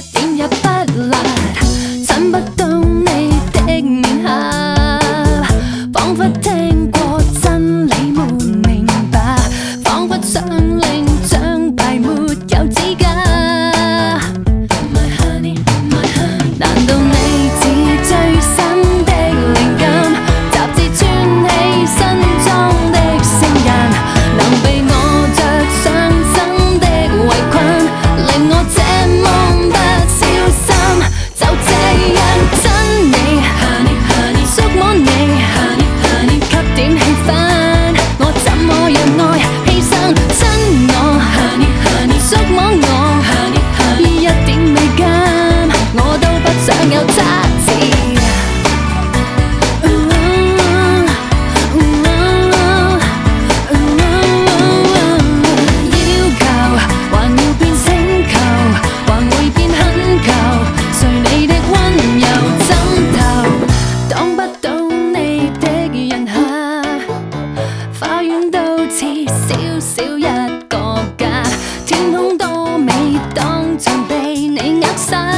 點也不辣，襯不到你的面頰，彷彿聽過真理沒明白，彷彿想令獎牌沒有指甲。My honey, my honey， 難道你似最新的靈感，雜誌穿起新裝的聖人，能被我着上真的圍裙，令我這麼不小心就這樣親你 ，Honey honey， 觸摸你 ，Honey honey， 給點氣氛，我怎麼樣愛犧牲，親我 ，Honey honey， 觸摸我 ，Honey honey， 一點美感我都不想有差池。小小一個家，天空多美，當場被你扼殺。